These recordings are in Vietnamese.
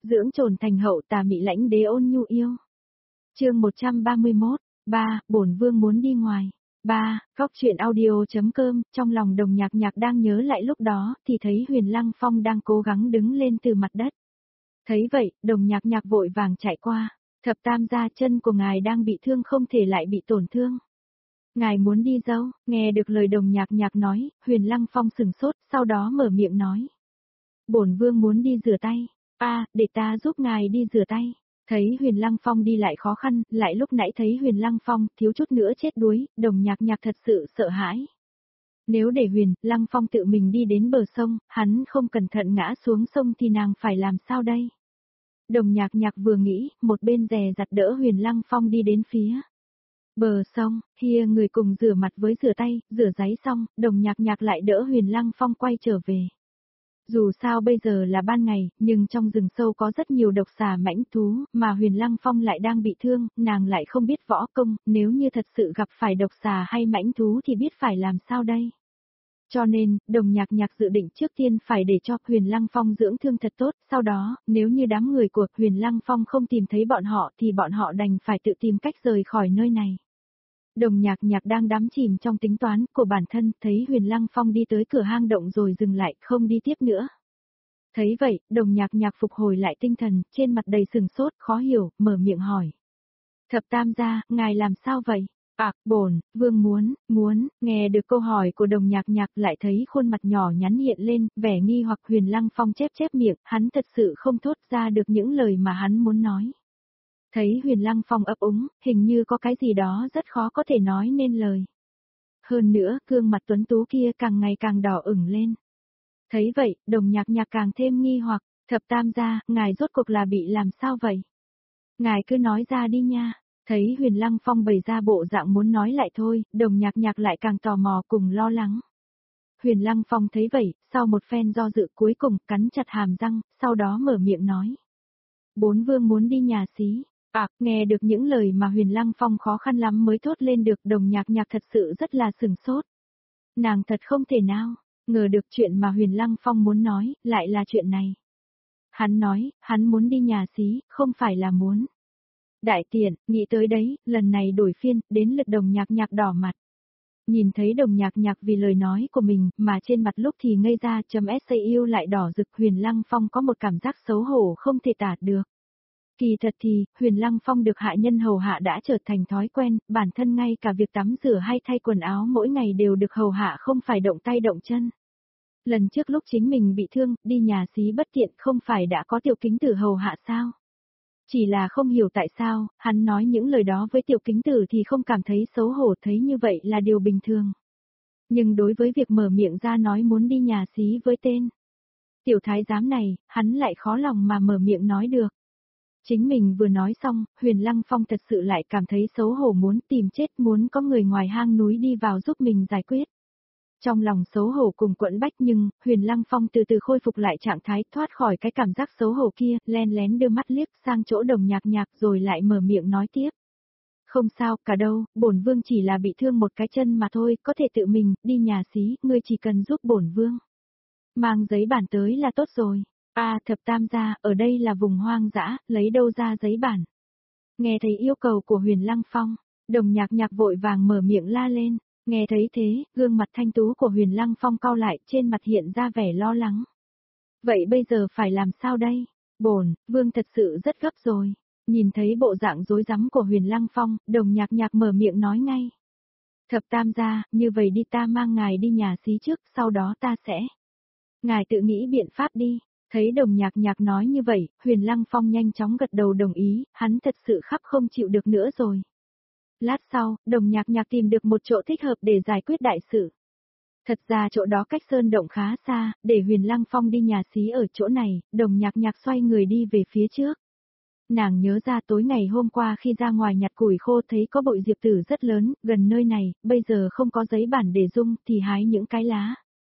dưỡng trồn thành hậu tà mị lãnh đế ôn nhu yêu. Chương 131, 3, bổn vương muốn đi ngoài. 3, góc chuyện audio.com, trong lòng Đồng Nhạc Nhạc đang nhớ lại lúc đó, thì thấy Huyền Lăng Phong đang cố gắng đứng lên từ mặt đất. Thấy vậy, Đồng Nhạc Nhạc vội vàng chạy qua, thập tam gia, chân của ngài đang bị thương, không thể lại bị tổn thương. Ngài muốn đi đâu? Nghe được lời Đồng Nhạc Nhạc nói, Huyền Lăng Phong sừng sốt, sau đó mở miệng nói. Bổn vương muốn đi rửa tay. Để ta giúp ngài đi rửa tay. Thấy Huyền Lăng Phong đi lại khó khăn, lại lúc nãy thấy Huyền Lăng Phong thiếu chút nữa chết đuối, Đồng Nhạc Nhạc thật sự sợ hãi. Nếu để Huyền Lăng Phong tự mình đi đến bờ sông, hắn không cẩn thận ngã xuống sông thì nàng phải làm sao đây? Đồng Nhạc Nhạc vừa nghĩ, một bên dè dặt đỡ Huyền Lăng Phong đi đến phía bờ sông, kia người cùng rửa mặt với rửa tay, rửa ráy xong, Đồng Nhạc Nhạc lại đỡ Huyền Lăng Phong quay trở về. Dù sao bây giờ là ban ngày, nhưng trong rừng sâu có rất nhiều độc xà mãnh thú, mà Huyền Lăng Phong lại đang bị thương, nàng lại không biết võ công, nếu như thật sự gặp phải độc xà hay mãnh thú thì biết phải làm sao đây. Cho nên, Đồng Nhạc Nhạc dự định trước tiên phải để cho Huyền Lăng Phong dưỡng thương thật tốt, sau đó, nếu như đám người của Huyền Lăng Phong không tìm thấy bọn họ thì bọn họ đành phải tự tìm cách rời khỏi nơi này. Đồng Nhạc Nhạc đang đắm chìm trong tính toán của bản thân, thấy Huyền Lăng Phong đi tới cửa hang động rồi dừng lại, không đi tiếp nữa. Thấy vậy, Đồng Nhạc Nhạc phục hồi lại tinh thần, trên mặt đầy sừng sốt, khó hiểu, mở miệng hỏi. Thập tam gia, ngài làm sao vậy? Bổn vương muốn, nghe được câu hỏi của Đồng Nhạc Nhạc lại thấy khuôn mặt nhỏ nhắn hiện lên, vẻ nghi hoặc. Huyền Lăng Phong chép miệng, hắn thật sự không thốt ra được những lời mà hắn muốn nói. Thấy Huyền Lăng Phong ấp úng, hình như có cái gì đó rất khó có thể nói nên lời. Hơn nữa, gương mặt tuấn tú kia càng ngày càng đỏ ửng lên. Thấy vậy, Đồng Nhạc Nhạc càng thêm nghi hoặc, thập tam gia, ngài rốt cuộc là bị làm sao vậy? Ngài cứ nói ra đi nha. Thấy Huyền Lăng Phong bày ra bộ dạng muốn nói lại thôi, Đồng Nhạc Nhạc lại càng tò mò cùng lo lắng. Huyền Lăng Phong thấy vậy, sau một phen do dự cuối cùng cắn chặt hàm răng, sau đó mở miệng nói. Bốn vương muốn đi nhà xí. Nghe được những lời mà Huyền Lăng Phong khó khăn lắm mới thốt lên được, Đồng Nhạc Nhạc thật sự rất là sừng sốt. Nàng thật không thể nào ngờ được chuyện mà Huyền Lăng Phong muốn nói, lại là chuyện này. Hắn nói, hắn muốn đi nhà xí, không phải là muốn. Đại tiện, nghĩ tới đấy, lần này đổi phiên, đến lượt Đồng Nhạc Nhạc đỏ mặt. Nhìn thấy Đồng Nhạc Nhạc vì lời nói của mình, mà trên mặt lúc thì ngây ra .sau lại đỏ rực, Huyền Lăng Phong có một cảm giác xấu hổ không thể tả được. Kỳ thật thì, Huyền Lăng Phong được hạ nhân hầu hạ đã trở thành thói quen, bản thân ngay cả việc tắm rửa hay thay quần áo mỗi ngày đều được hầu hạ, không phải động tay động chân. Lần trước lúc chính mình bị thương, đi nhà xí bất tiện, không phải đã có Tiểu Kính Tử hầu hạ sao? Chỉ là không hiểu tại sao, hắn nói những lời đó với Tiểu Kính Tử thì không cảm thấy xấu hổ, thấy như vậy là điều bình thường. Nhưng đối với việc mở miệng ra nói muốn đi nhà xí với tên Tiểu Thái Giám này, hắn lại khó lòng mà mở miệng nói được. Chính mình vừa nói xong, Huyền Lăng Phong thật sự lại cảm thấy xấu hổ, muốn tìm chết, muốn có người ngoài hang núi đi vào giúp mình giải quyết. Trong lòng xấu hổ cùng quẫn bách, nhưng Huyền Lăng Phong từ từ khôi phục lại trạng thái, thoát khỏi cái cảm giác xấu hổ kia, len lén đưa mắt liếc sang chỗ Đồng Nhạc Nhạc rồi lại mở miệng nói tiếp. Không sao cả đâu, bổn vương chỉ là bị thương một cái chân mà thôi, có thể tự mình đi nhà xí, ngươi chỉ cần giúp bổn vương mang giấy bản tới là tốt rồi. Thập tam gia, ở đây là vùng hoang dã, lấy đâu ra giấy bản? Nghe thấy yêu cầu của Huyền Lăng Phong, Đồng Nhạc Nhạc vội vàng mở miệng la lên. Nghe thấy thế, gương mặt thanh tú của Huyền Lăng Phong cau lại, trên mặt hiện ra vẻ lo lắng. Vậy bây giờ phải làm sao đây? Bổn vương thật sự rất gấp rồi. Nhìn thấy bộ dạng rối rắm của Huyền Lăng Phong, Đồng Nhạc Nhạc mở miệng nói ngay. Thập tam gia, như vậy đi, ta mang ngài đi nhà xí trước, sau đó ta sẽ. Ngài tự nghĩ biện pháp đi. Thấy Đồng Nhạc Nhạc nói như vậy, Huyền Lăng Phong nhanh chóng gật đầu đồng ý, hắn thật sự khắp không chịu được nữa rồi. Lát sau, Đồng Nhạc Nhạc tìm được một chỗ thích hợp để giải quyết đại sự. Thật ra chỗ đó cách sơn động khá xa, để Huyền Lăng Phong đi nhà xí ở chỗ này, Đồng Nhạc Nhạc xoay người đi về phía trước. Nàng nhớ ra tối ngày hôm qua khi ra ngoài nhặt củi khô thấy có bụi diệp tử rất lớn, gần nơi này, bây giờ không có giấy bản để dung thì hái những cái lá.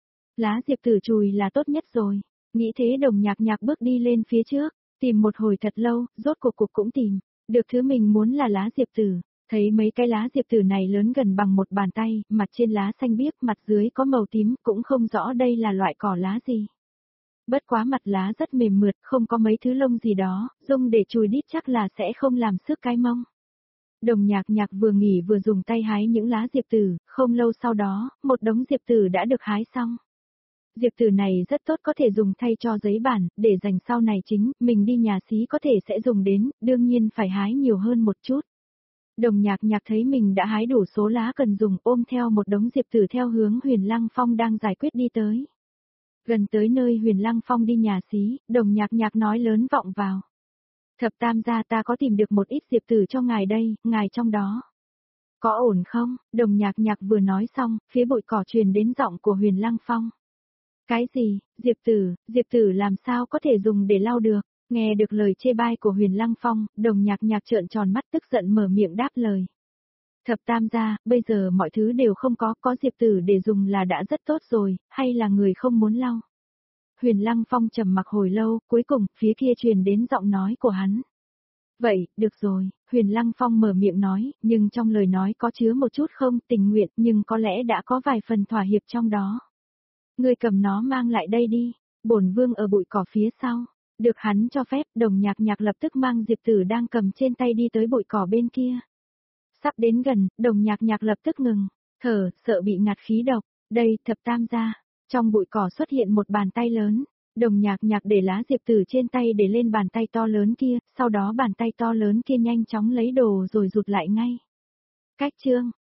Lá diệp tử chùi là tốt nhất rồi. Nghĩ thế Đồng Nhạc Nhạc bước đi lên phía trước, tìm một hồi thật lâu, rốt cuộc cũng tìm được thứ mình muốn là lá diệp tử. Thấy mấy cái lá diệp tử này lớn gần bằng một bàn tay, mặt trên lá xanh biếc, mặt dưới có màu tím, cũng không rõ đây là loại cỏ lá gì. Bất quá mặt lá rất mềm mượt, không có mấy thứ lông gì đó, dùng để chùi đít chắc là sẽ không làm xước cái mông. Đồng nhạc nhạc vừa nghỉ vừa dùng tay hái những lá diệp tử, không lâu sau đó, một đống diệp tử đã được hái xong. Diệp tử này rất tốt, có thể dùng thay cho giấy bản, để dành sau này chính, mình đi nhà xí có thể sẽ dùng đến, đương nhiên phải hái nhiều hơn một chút. Đồng nhạc nhạc thấy mình đã hái đủ số lá cần dùng, ôm theo một đống diệp tử theo hướng Huyền Lăng Phong đang giải quyết đi tới. Gần tới nơi Huyền Lăng Phong đi nhà xí, đồng nhạc nhạc nói lớn vọng vào. Thập tam gia, ta có tìm được một ít diệp tử cho ngài đây, ngài trong đó. Có ổn không? Đồng nhạc nhạc vừa nói xong, phía bụi cỏ truyền đến giọng của Huyền Lăng Phong. Cái gì, diệp tử làm sao có thể dùng để lau được? Nghe được lời chê bai của Huyền Lăng Phong, đồng nhạc nhạc trợn tròn mắt tức giận mở miệng đáp lời. Thập tam gia, bây giờ mọi thứ đều không có diệp tử để dùng là đã rất tốt rồi, hay là người không muốn lau? Huyền Lăng Phong trầm mặc hồi lâu, cuối cùng, phía kia truyền đến giọng nói của hắn. Vậy, được rồi, Huyền Lăng Phong mở miệng nói, nhưng trong lời nói có chứa một chút không tình nguyện, nhưng có lẽ đã có vài phần thỏa hiệp trong đó. Ngươi cầm nó mang lại đây đi, bổn vương ở bụi cỏ phía sau. Được hắn cho phép, đồng nhạc nhạc lập tức mang diệp tử đang cầm trên tay đi tới bụi cỏ bên kia. Sắp đến gần, đồng nhạc nhạc lập tức ngừng, thở, sợ bị ngạt khí độc. Đây, thập tam gia. Trong bụi cỏ xuất hiện một bàn tay lớn. Đồng nhạc nhạc để lá diệp tử trên tay để lên bàn tay to lớn kia, sau đó bàn tay to lớn kia nhanh chóng lấy đồ rồi rụt lại ngay. Cách chương